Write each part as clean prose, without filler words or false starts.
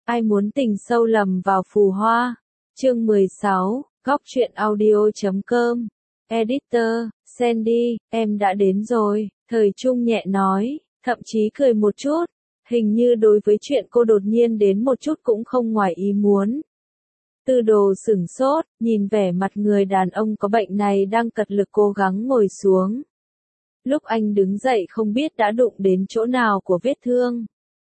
Ai muốn tình sâu lầm vào phù hoa. Chương 16, góc truyện audio.com. Editor, Sandy, em đã đến rồi, Thời Trung nhẹ nói, thậm chí cười một chút, hình như đối với chuyện cô đột nhiên đến một chút cũng không ngoài ý muốn. Tư Đồ sửng sốt, nhìn vẻ mặt người đàn ông có bệnh này đang cật lực cố gắng ngồi xuống. Lúc anh đứng dậy không biết đã đụng đến chỗ nào của vết thương.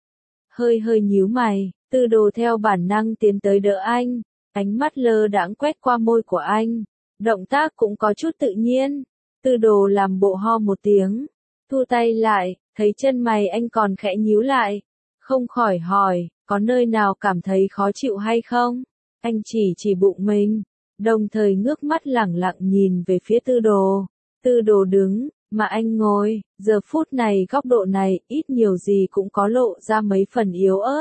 Hơi nhíu mày, Tư Đồ theo bản năng tiến tới đỡ anh, ánh mắt lơ đãng quét qua môi của anh, động tác cũng có chút tự nhiên. Tư Đồ làm bộ ho một tiếng, thu tay lại, thấy chân mày anh còn khẽ nhíu lại, không khỏi hỏi, có nơi nào cảm thấy khó chịu hay không? Anh chỉ bụng mình, đồng thời ngước mắt lẳng lặng nhìn về phía Tư Đồ. Tư Đồ đứng, mà anh ngồi, giờ phút này góc độ này ít nhiều gì cũng có lộ ra mấy phần yếu ớt.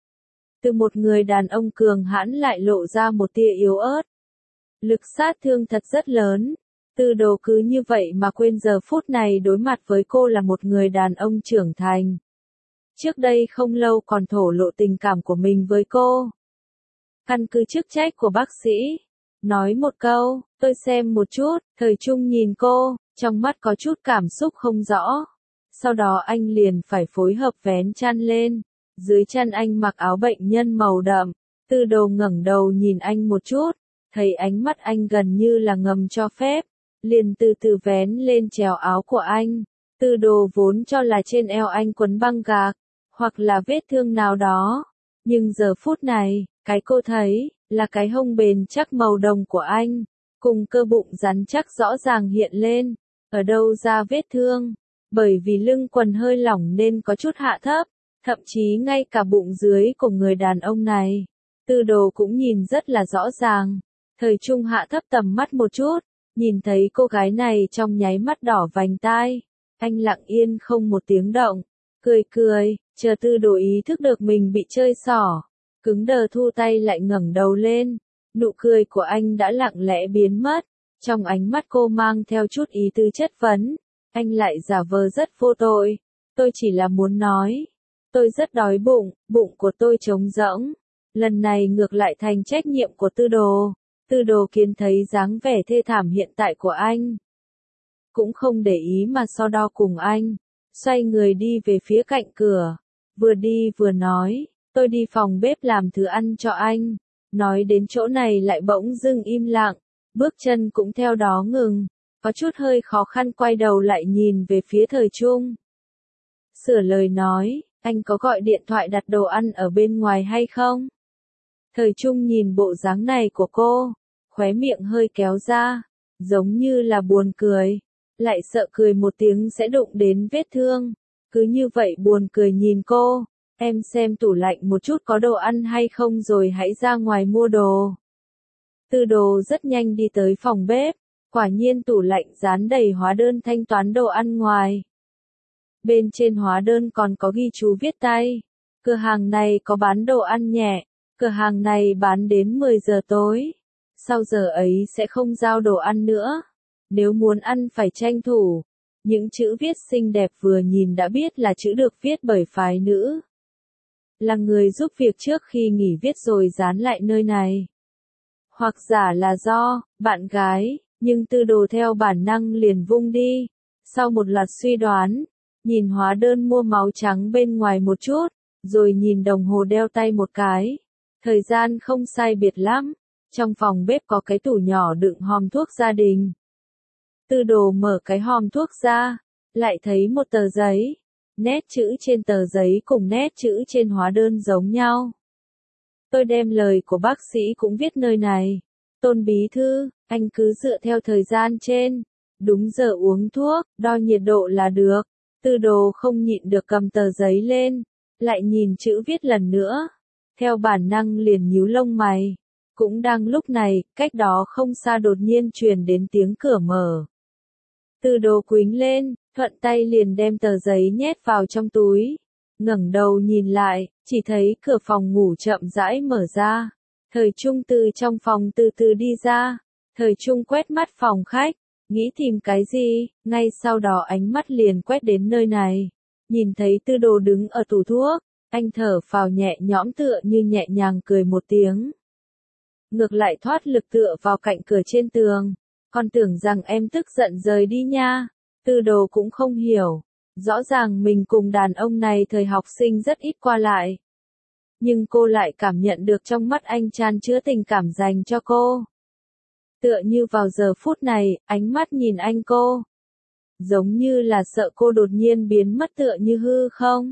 Từ một người đàn ông cường hãn lại lộ ra một tia yếu ớt. Lực sát thương thật rất lớn. Tư Đồ cứ như vậy mà quên giờ phút này đối mặt với cô là một người đàn ông trưởng thành. Trước đây không lâu còn thổ lộ tình cảm của mình với cô. Căn cứ chức trách của bác sĩ. Nói một câu, tôi xem một chút, Thời Trung nhìn cô, trong mắt có chút cảm xúc không rõ. Sau đó anh liền phải phối hợp vén chăn lên. Dưới chân anh mặc áo bệnh nhân màu đậm. Tư Đồ ngẩng đầu nhìn anh một chút, thấy ánh mắt anh gần như là ngầm cho phép, liền từ từ vén lên chèo áo của anh. Tư Đồ vốn cho là trên eo anh quấn băng gạc, hoặc là vết thương nào đó. Nhưng giờ phút này, cái cô thấy, là cái hông bền chắc màu đồng của anh, cùng cơ bụng rắn chắc rõ ràng hiện lên. Ở đâu ra vết thương? Bởi vì lưng quần hơi lỏng nên có chút hạ thấp, thậm chí ngay cả bụng dưới của người đàn ông này. Tư Đồ cũng nhìn rất là rõ ràng. Thời Trung hạ thấp tầm mắt một chút, nhìn thấy cô gái này trong nháy mắt đỏ vành tai. Anh lặng yên không một tiếng động, cười, chờ Tư Đồ ý thức được mình bị chơi xỏ. Cứng đờ thu tay lại ngẩng đầu lên, nụ cười của anh đã lặng lẽ biến mất, trong ánh mắt cô mang theo chút ý tứ chất vấn, anh lại giả vờ rất vô tội, tôi chỉ là muốn nói, tôi rất đói bụng, bụng của tôi trống rỗng, lần này ngược lại thành trách nhiệm của Tư Đồ. Tư Đồ Kiến thấy dáng vẻ thê thảm hiện tại của anh, cũng không để ý mà so đo cùng anh, xoay người đi về phía cạnh cửa, vừa đi vừa nói. Tôi đi phòng bếp làm thứ ăn cho anh. Nói đến chỗ này lại bỗng dưng im lặng, bước chân cũng theo đó ngừng, có chút hơi khó khăn quay đầu lại nhìn về phía Thời Trung. Sửa lời nói, anh có gọi điện thoại đặt đồ ăn ở bên ngoài hay không? Thời Trung nhìn bộ dáng này của cô, khóe miệng hơi kéo ra, giống như là buồn cười, lại sợ cười một tiếng sẽ đụng đến vết thương, cứ như vậy buồn cười nhìn cô. Em xem tủ lạnh một chút có đồ ăn hay không rồi hãy ra ngoài mua đồ. Tư Đồ rất nhanh đi tới phòng bếp, quả nhiên tủ lạnh dán đầy hóa đơn thanh toán đồ ăn ngoài. Bên trên hóa đơn còn có ghi chú viết tay, cửa hàng này có bán đồ ăn nhẹ, cửa hàng này bán đến 10 giờ tối, sau giờ ấy sẽ không giao đồ ăn nữa, nếu muốn ăn phải tranh thủ. Những chữ viết xinh đẹp vừa nhìn đã biết là chữ được viết bởi phái nữ. Là người giúp việc trước khi nghỉ viết rồi dán lại nơi này. Hoặc giả là do bạn gái, nhưng Tư Đồ theo bản năng liền vung đi. Sau một loạt suy đoán, nhìn hóa đơn mua máu trắng bên ngoài một chút, rồi nhìn đồng hồ đeo tay một cái. Thời gian không sai biệt lắm, trong phòng bếp có cái tủ nhỏ đựng hòm thuốc gia đình. Tư Đồ mở cái hòm thuốc ra, lại thấy một tờ giấy. Nét chữ trên tờ giấy cùng nét chữ trên hóa đơn giống nhau. Tôi đem lời của bác sĩ cũng viết nơi này. Tôn bí thư, anh cứ dựa theo thời gian trên. Đúng giờ uống thuốc, đo nhiệt độ là được. Tư Đồ không nhịn được cầm tờ giấy lên, lại nhìn chữ viết lần nữa. Theo bản năng liền nhíu lông mày. Cũng đang lúc này, cách đó không xa đột nhiên truyền đến tiếng cửa mở. Tư Đồ quĩnh lên, thuận tay liền đem tờ giấy nhét vào trong túi. Ngẩng đầu nhìn lại, chỉ thấy cửa phòng ngủ chậm rãi mở ra. Thời Trung từ trong phòng từ từ đi ra. Thời Trung quét mắt phòng khách, nghĩ tìm cái gì, ngay sau đó ánh mắt liền quét đến nơi này. Nhìn thấy Tư Đồ đứng ở tủ thuốc, Anh thở phào nhẹ nhõm tựa như nhẹ nhàng cười một tiếng. Ngược lại thoát lực tựa vào cạnh cửa trên tường. Con tưởng rằng em tức giận rời đi nha. Tư đồ cũng không hiểu. Rõ ràng mình cùng đàn ông này thời học sinh rất ít qua lại. Nhưng cô lại cảm nhận được trong mắt anh chan chứa tình cảm dành cho cô. Tựa như vào giờ phút này, ánh mắt nhìn anh cô. Giống như là sợ cô đột nhiên biến mất tựa như hư không.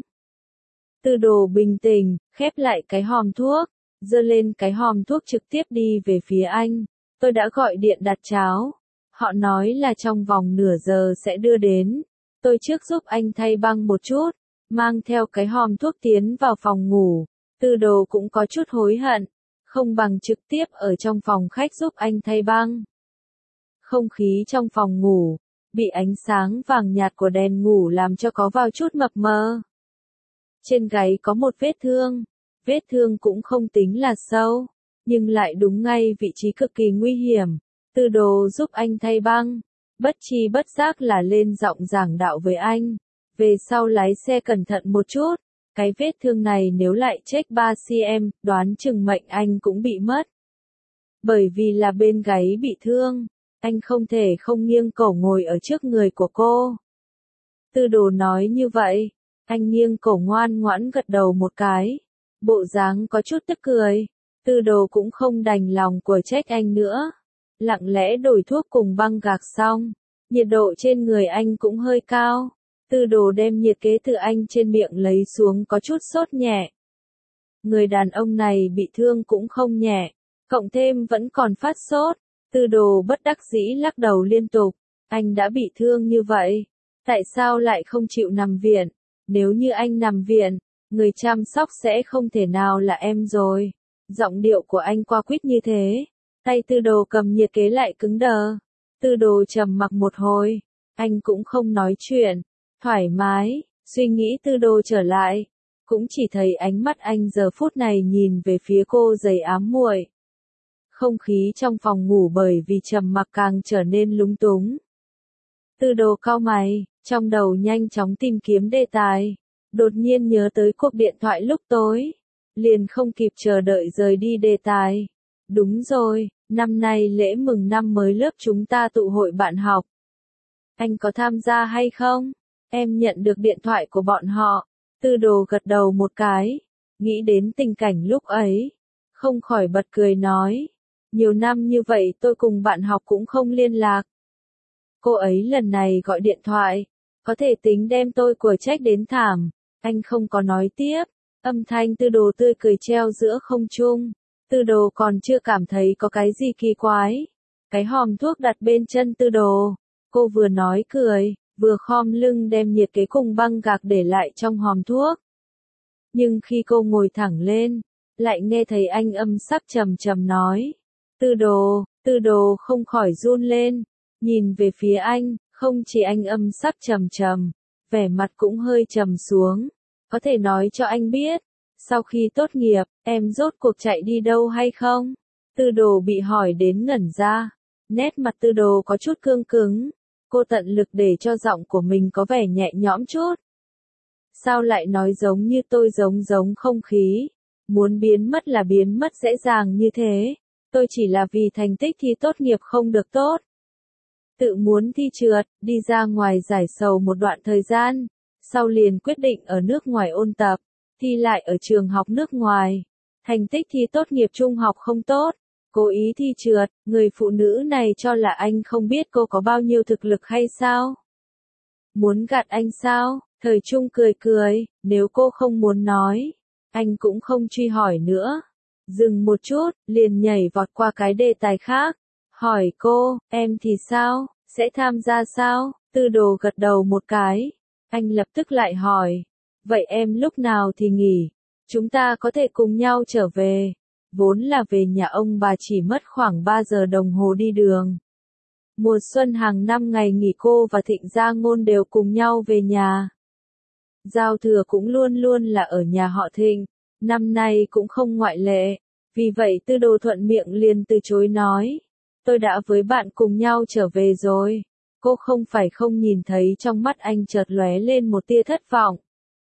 Tư đồ bình tĩnh, khép lại cái hòm thuốc, giơ lên cái hòm thuốc trực tiếp đi về phía anh. Tôi đã gọi điện đặt cháo. Họ nói là trong vòng nửa giờ sẽ đưa đến. Tôi trước giúp anh thay băng một chút, mang theo cái hòm thuốc tiến vào phòng ngủ. Tư đồ cũng có chút hối hận, không bằng trực tiếp ở trong phòng khách giúp anh thay băng. Không khí trong phòng ngủ, bị ánh sáng vàng nhạt của đèn ngủ làm cho có vào chút mập mờ. Trên gáy có một vết thương cũng không tính là sâu, nhưng lại đúng ngay vị trí cực kỳ nguy hiểm. Tư đồ giúp anh thay băng, bất tri bất giác là lên giọng giảng đạo với anh. Về sau lái xe cẩn thận một chút, cái vết thương này nếu lại check 3cm, đoán chừng mệnh anh cũng bị mất. Bởi vì là bên gáy bị thương, anh không thể không nghiêng cổ ngồi ở trước người của cô. Tư đồ nói như vậy, anh nghiêng cổ ngoan ngoãn gật đầu một cái. Bộ dáng có chút tức cười, tư đồ cũng không đành lòng của trách anh nữa. Lặng lẽ đổi thuốc cùng băng gạc xong, nhiệt độ trên người anh cũng hơi cao. Tư đồ đem nhiệt kế từ anh trên miệng lấy xuống có chút sốt nhẹ. Người đàn ông này bị thương cũng không nhẹ, cộng thêm vẫn còn phát sốt. Tư đồ bất đắc dĩ lắc đầu liên tục. Anh đã bị thương như vậy, tại sao lại không chịu nằm viện? Nếu như anh nằm viện, người chăm sóc sẽ không thể nào là em rồi. Giọng điệu của anh qua quýt như thế. Tay tư đồ cầm nhiệt kế lại cứng đờ. Tư đồ trầm mặc một hồi. Anh cũng không nói chuyện. Thoải mái, suy nghĩ tư đồ trở lại. Cũng chỉ thấy ánh mắt anh giờ phút này nhìn về phía cô dày ám muội. Không khí trong phòng ngủ bởi vì trầm mặc càng trở nên lúng túng. Tư đồ cau mày, trong đầu nhanh chóng tìm kiếm đề tài. Đột nhiên nhớ tới cuộc điện thoại lúc tối. Liền không kịp chờ đợi rời đi đề tài. Đúng rồi, năm nay lễ mừng năm mới lớp chúng ta tụ hội bạn học. Anh có tham gia hay không? Em nhận được điện thoại của bọn họ. Tư đồ gật đầu một cái. Nghĩ đến tình cảnh lúc ấy. Không khỏi bật cười nói. Nhiều năm như vậy tôi cùng bạn học cũng không liên lạc. Cô ấy lần này gọi điện thoại. Có thể tính đem tôi của trách đến thảm. Anh không có nói tiếp. Âm thanh tư đồ tươi cười treo giữa không trung. Tư đồ còn chưa cảm thấy có cái gì kỳ quái. Cái hòm thuốc đặt bên chân tư đồ. Cô vừa nói cười, vừa khom lưng đem nhiệt kế cùng băng gạc để lại trong hòm thuốc. Nhưng khi cô ngồi thẳng lên, lại nghe thấy anh âm sắc trầm trầm nói. Tư đồ không khỏi run lên, nhìn về phía anh, không chỉ anh âm sắc trầm trầm, vẻ mặt cũng hơi trầm xuống. Có thể nói cho anh biết, sau khi tốt nghiệp, em rốt cuộc chạy đi đâu hay không? Tư đồ bị hỏi đến ngẩn ra, nét mặt tư đồ có chút cương cứng. Cô tận lực để cho giọng của mình có vẻ nhẹ nhõm chút. Sao lại nói giống như tôi giống không khí? Muốn biến mất là biến mất dễ dàng như thế. Tôi chỉ là vì thành tích thi tốt nghiệp không được tốt. Tự muốn thi trượt, đi ra ngoài giải sầu một đoạn thời gian. Sau liền quyết định ở nước ngoài ôn tập, thi lại ở trường học nước ngoài. Thành tích thi tốt nghiệp trung học không tốt. Cố ý thi trượt, người phụ nữ này cho là anh không biết cô có bao nhiêu thực lực hay sao? Muốn gạt anh sao? Thời Trung cười cười, nếu cô không muốn nói, anh cũng không truy hỏi nữa. Dừng một chút, liền nhảy vọt qua cái đề tài khác. Hỏi cô, em thì sao? Sẽ tham gia sao? Tư đồ gật đầu một cái. Anh lập tức lại hỏi. Vậy em lúc nào thì nghỉ? Chúng ta có thể cùng nhau trở về. Vốn là về nhà ông bà chỉ mất khoảng 3 giờ đồng hồ đi đường. Mùa xuân hàng năm ngày nghỉ cô và Thịnh Gia Ngôn đều cùng nhau về nhà. Giao thừa cũng luôn luôn là ở nhà họ Thịnh, năm nay cũng không ngoại lệ. Vì vậy tư đồ thuận miệng liền từ chối nói. Tôi đã với bạn cùng nhau trở về rồi. Cô không phải không nhìn thấy trong mắt anh chợt lóe lên một tia thất vọng.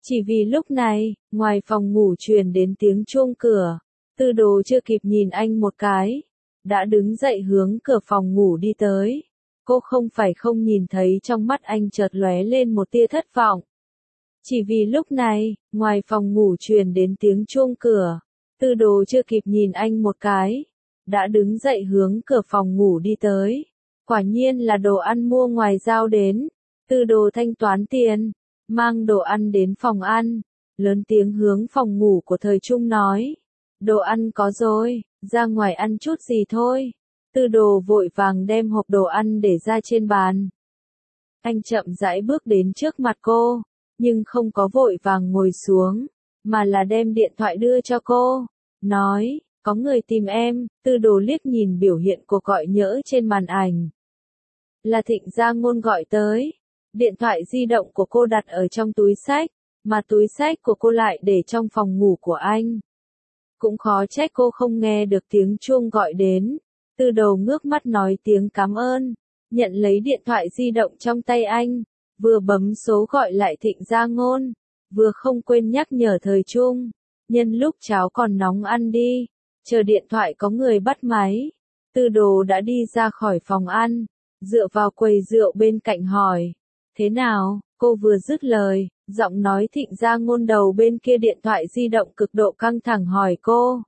Chỉ vì lúc này, ngoài phòng ngủ truyền đến tiếng chuông cửa, Tư Đồ chưa kịp nhìn anh một cái, đã đứng dậy hướng cửa phòng ngủ đi tới. Cô không phải không nhìn thấy trong mắt anh chợt lóe lên một tia thất vọng. Chỉ vì lúc này, ngoài phòng ngủ truyền đến tiếng chuông cửa, Tư Đồ chưa kịp nhìn anh một cái, đã đứng dậy hướng cửa phòng ngủ đi tới. Quả nhiên là đồ ăn mua ngoài giao đến. Tư Đồ thanh toán tiền, mang đồ ăn đến phòng ăn, lớn tiếng hướng phòng ngủ của Thời Trung nói. Đồ ăn có rồi, ra ngoài ăn chút gì thôi. Tư Đồ vội vàng đem hộp đồ ăn để ra trên bàn. Anh chậm rãi bước đến trước mặt cô, nhưng không có vội vàng ngồi xuống, mà là đem điện thoại đưa cho cô. Nói, có người tìm em. Tư Đồ liếc nhìn biểu hiện cuộc gọi nhỡ trên màn ảnh. Là Thịnh Gia Ngôn gọi tới. Điện thoại di động của cô đặt ở trong túi xách, mà túi xách của cô lại để trong phòng ngủ của anh. Cũng khó trách cô không nghe được tiếng chuông gọi đến. Tư Đồ ngước mắt nói tiếng cảm ơn, nhận lấy điện thoại di động trong tay anh, vừa bấm số gọi lại Thịnh Gia Ngôn, vừa không quên nhắc nhở Thời Trung, nhân lúc cháo còn nóng ăn đi, chờ điện thoại có người bắt máy. Tư Đồ đã đi ra khỏi phòng ăn, dựa vào quầy rượu bên cạnh hỏi, thế nào? Cô vừa dứt lời, giọng nói Thịnh Gia Ngôn đầu bên kia điện thoại di động cực độ căng thẳng hỏi cô.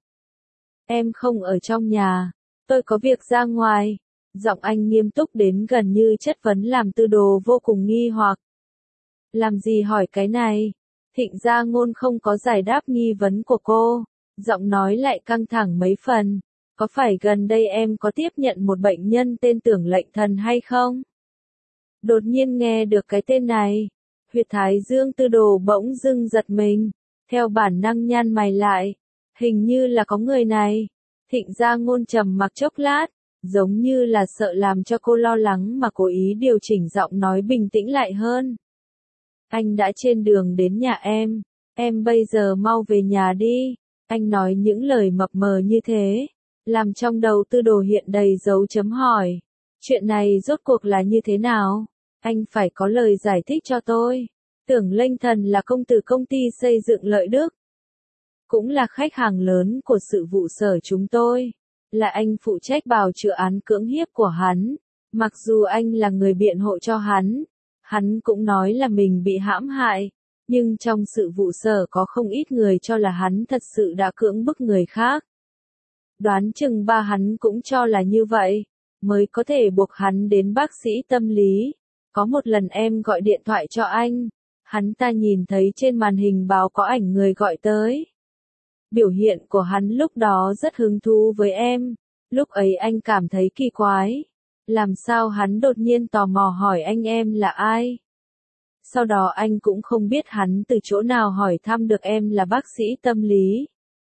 Em không ở trong nhà, tôi có việc ra ngoài. Giọng anh nghiêm túc đến gần như chất vấn làm Tư Đồ vô cùng nghi hoặc. Làm gì hỏi cái này? Thịnh Gia Ngôn không có giải đáp nghi vấn của cô, giọng nói lại căng thẳng mấy phần. Có phải gần đây em có tiếp nhận một bệnh nhân tên Tưởng Lệnh Thần hay không? Đột nhiên nghe được cái tên này, huyệt thái dương Tư Đồ bỗng dưng giật mình, theo bản năng nhăn mày lại, hình như là có người này. Thịnh Gia Ngôn trầm mặc chốc lát, giống như là sợ làm cho cô lo lắng mà cố ý điều chỉnh giọng nói bình tĩnh lại hơn. Anh đã trên đường đến nhà em bây giờ mau về nhà đi. Anh nói những lời mập mờ như thế, làm trong đầu Tư Đồ hiện đầy dấu chấm hỏi. Chuyện này rốt cuộc là như thế nào? Anh phải có lời giải thích cho tôi. Tưởng Lệnh Thần là công tử công ty xây dựng Lợi Đức, cũng là khách hàng lớn của sự vụ sở chúng tôi, là anh phụ trách bào chữa án cưỡng hiếp của hắn. Mặc dù anh là người biện hộ cho hắn cũng nói là mình bị hãm hại, nhưng trong sự vụ sở có không ít người cho là hắn thật sự đã cưỡng bức người khác. Đoán chừng ba hắn cũng cho là như vậy, mới có thể buộc hắn đến bác sĩ tâm lý. Có một lần em gọi điện thoại cho anh, hắn ta nhìn thấy trên màn hình báo có ảnh người gọi tới. Biểu hiện của hắn lúc đó rất hứng thú với em, lúc ấy anh cảm thấy kỳ quái. Làm sao hắn đột nhiên tò mò hỏi anh em là ai? Sau đó anh cũng không biết hắn từ chỗ nào hỏi thăm được em là bác sĩ tâm lý.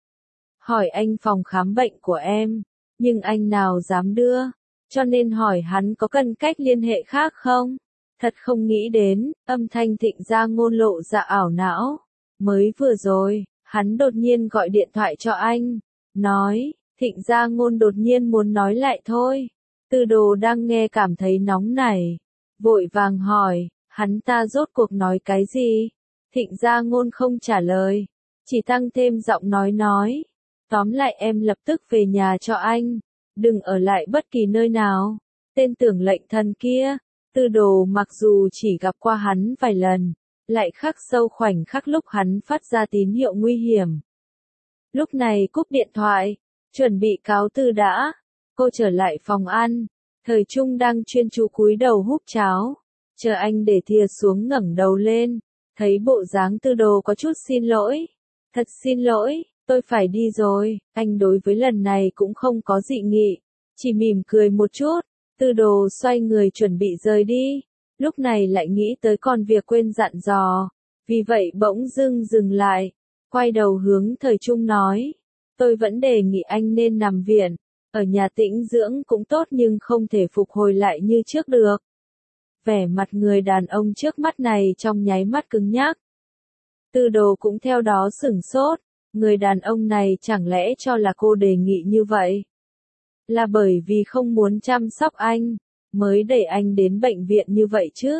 Hỏi anh phòng khám bệnh của em, nhưng anh nào dám đưa, cho nên hỏi hắn có cần cách liên hệ khác không? Thật không nghĩ đến, âm thanh Thịnh Gia Ngôn lộ ra ảo não. Mới vừa rồi, hắn đột nhiên gọi điện thoại cho anh, nói, Thịnh Gia Ngôn đột nhiên muốn nói lại thôi. Tư Đồ đang nghe cảm thấy nóng nảy, vội vàng hỏi, hắn ta rốt cuộc nói cái gì? Thịnh Gia Ngôn không trả lời, chỉ tăng thêm giọng nói. Tóm lại em lập tức về nhà cho anh, đừng ở lại bất kỳ nơi nào. Tên Tưởng Lệnh Thần kia, Tư Đồ mặc dù chỉ gặp qua hắn vài lần, lại khắc sâu khoảnh khắc lúc hắn phát ra tín hiệu nguy hiểm. Lúc này cúp điện thoại, chuẩn bị cáo từ đã, cô trở lại phòng ăn. Thời Trung đang chuyên chú cúi đầu húp cháo, chờ anh để thìa xuống ngẩng đầu lên, thấy bộ dáng Tư Đồ có chút xin lỗi. Thật xin lỗi, tôi phải đi rồi. Anh đối với lần này cũng không có dị nghị, chỉ mỉm cười một chút. Tư Đồ xoay người chuẩn bị rời đi, lúc này lại nghĩ tới còn việc quên dặn dò, vì vậy bỗng dưng dừng lại, quay đầu hướng Thời Trung nói, tôi vẫn đề nghị anh nên nằm viện, ở nhà tĩnh dưỡng cũng tốt nhưng không thể phục hồi lại như trước được. Vẻ mặt người đàn ông trước mắt này trong nháy mắt cứng nhắc. Tư Đồ cũng theo đó sửng sốt, người đàn ông này chẳng lẽ cho là cô đề nghị như vậy? Là bởi vì không muốn chăm sóc anh, mới đẩy anh đến bệnh viện như vậy chứ?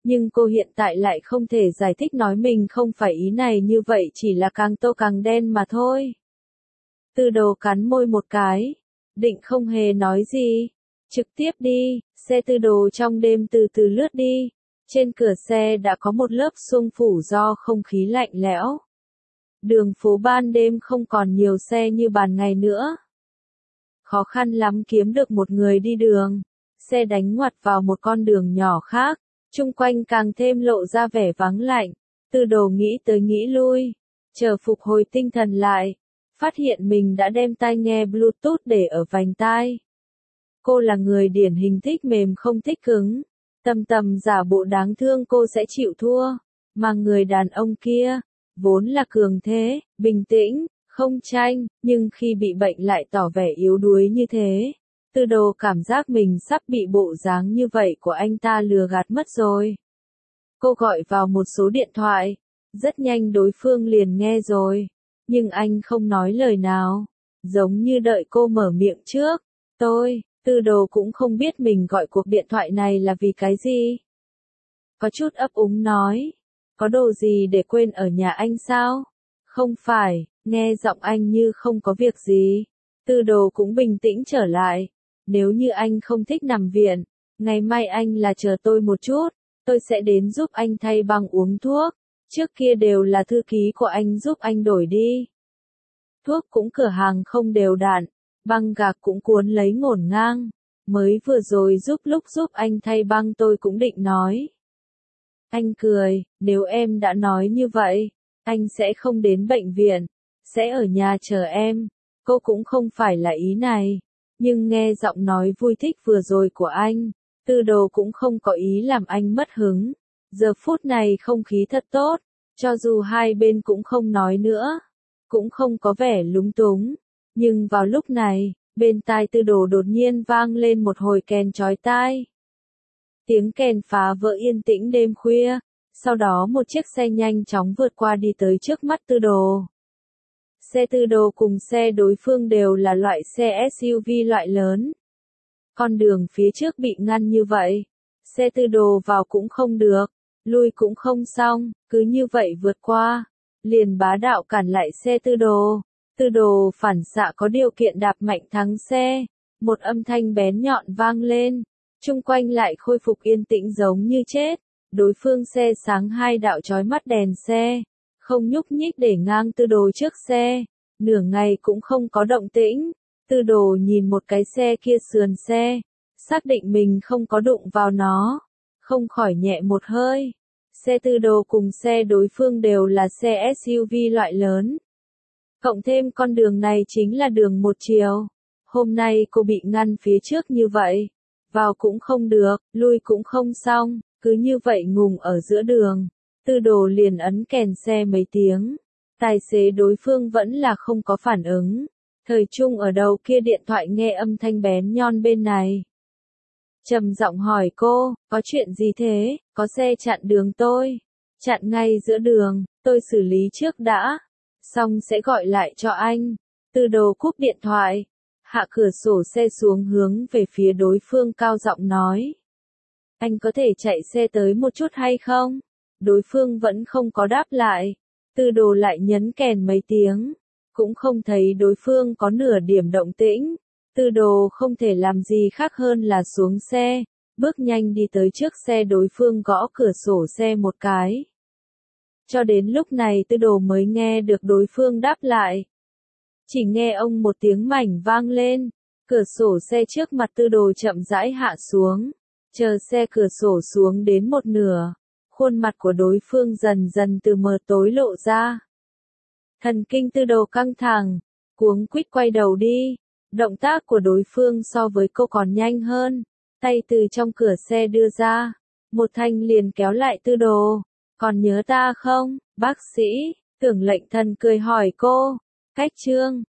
Nhưng cô hiện tại lại không thể giải thích nói mình không phải ý này như vậy chỉ là càng tô càng đen mà thôi. Tư đồ cắn môi một cái, định không hề nói gì. Trực tiếp đi, xe tư đồ trong đêm từ từ lướt đi. Trên cửa xe đã có một lớp xương phủ do không khí lạnh lẽo. Đường phố ban đêm không còn nhiều xe như ban ngày nữa. Khó khăn lắm kiếm được một người đi đường. Xe đánh ngoặt vào một con đường nhỏ khác, chung quanh càng thêm lộ ra vẻ vắng lạnh. Tư đồ nghĩ tới nghĩ lui, chờ phục hồi tinh thần lại, phát hiện mình đã đem tai nghe Bluetooth để ở vành tai. Cô là người điển hình thích mềm không thích cứng. Tầm tầm giả bộ đáng thương cô sẽ chịu thua. Mà người đàn ông kia, vốn là cường thế, bình tĩnh, không tranh, nhưng khi bị bệnh lại tỏ vẻ yếu đuối như thế. Tư đồ cảm giác mình sắp bị bộ dáng như vậy của anh ta lừa gạt mất rồi. Cô gọi vào một số điện thoại, rất nhanh đối phương liền nghe rồi. Nhưng anh không nói lời nào, giống như đợi cô mở miệng trước. Tư đồ cũng không biết mình gọi cuộc điện thoại này là vì cái gì. Có chút ấp úng nói, có đồ gì để quên ở nhà anh sao? Không phải, nghe giọng anh như không có việc gì. Tư đồ cũng bình tĩnh trở lại. Nếu như anh không thích nằm viện, ngày mai anh là chờ tôi một chút, tôi sẽ đến giúp anh thay băng uống thuốc. Trước kia đều là thư ký của anh giúp anh đổi đi. Thuốc cũng cửa hàng không đều đặn, băng gạc cũng cuốn lấy ngổn ngang. Mới vừa rồi lúc giúp anh thay băng tôi cũng định nói. Anh cười, nếu em đã nói như vậy, anh sẽ không đến bệnh viện, sẽ ở nhà chờ em. Cô cũng không phải là ý này, nhưng nghe giọng nói vui thích vừa rồi của anh, tư đồ cũng không có ý làm anh mất hứng. Giờ phút này không khí thật tốt, cho dù hai bên cũng không nói nữa, cũng không có vẻ lúng túng. Nhưng vào lúc này, bên tai tư đồ đột nhiên vang lên một hồi kèn chói tai. Tiếng kèn phá vỡ yên tĩnh đêm khuya, sau đó một chiếc xe nhanh chóng vượt qua đi tới trước mắt tư đồ. Xe tư đồ cùng xe đối phương đều là loại xe SUV loại lớn. Con đường phía trước bị ngăn như vậy, xe tư đồ vào cũng không được, lui cũng không xong, cứ như vậy vượt qua, liền bá đạo cản lại xe tư đồ. Tư đồ phản xạ có điều kiện đạp mạnh thắng xe, một âm thanh bén nhọn vang lên, chung quanh lại khôi phục yên tĩnh giống như chết. Đối phương xe sáng hai đạo chói mắt đèn xe, không nhúc nhích để ngang tư đồ trước xe, nửa ngày cũng không có động tĩnh. Tư đồ nhìn một cái xe kia sườn xe, xác định mình không có đụng vào nó, không khỏi nhẹ một hơi. Xe tư đồ cùng xe đối phương đều là xe SUV loại lớn. Cộng thêm con đường này chính là đường một chiều. Hôm nay cô bị ngăn phía trước như vậy, vào cũng không được, lui cũng không xong, cứ như vậy ngùng ở giữa đường. Tư đồ liền ấn kèn xe mấy tiếng. Tài xế đối phương vẫn là không có phản ứng. Thời Trung ở đầu kia điện thoại nghe âm thanh bén nhọn bên này. Trầm giọng hỏi cô, có chuyện gì thế? Có xe chặn đường tôi. Chặn ngay giữa đường, tôi xử lý trước đã. Xong sẽ gọi lại cho anh. Tư đồ cúp điện thoại, hạ cửa sổ xe xuống hướng về phía đối phương cao giọng nói. Anh có thể chạy xe tới một chút hay không? Đối phương vẫn không có đáp lại. Tư đồ lại nhấn kèn mấy tiếng, cũng không thấy đối phương có nửa điểm động tĩnh. Tư đồ không thể làm gì khác hơn là xuống xe, bước nhanh đi tới trước xe đối phương gõ cửa sổ xe một cái. Cho đến lúc này tư đồ mới nghe được đối phương đáp lại. Chỉ nghe ông một tiếng mảnh vang lên, cửa sổ xe trước mặt tư đồ chậm rãi hạ xuống, chờ xe cửa sổ xuống đến một nửa, khuôn mặt của đối phương dần dần từ mờ tối lộ ra. Thần kinh tư đồ căng thẳng, cuống quýt quay đầu đi, động tác của đối phương so với cô còn nhanh hơn, tay từ trong cửa xe đưa ra, một thanh liền kéo lại tư đồ. Còn nhớ ta không, bác sĩ? Tưởng Lệnh Thần cười hỏi cô. Cách Trương,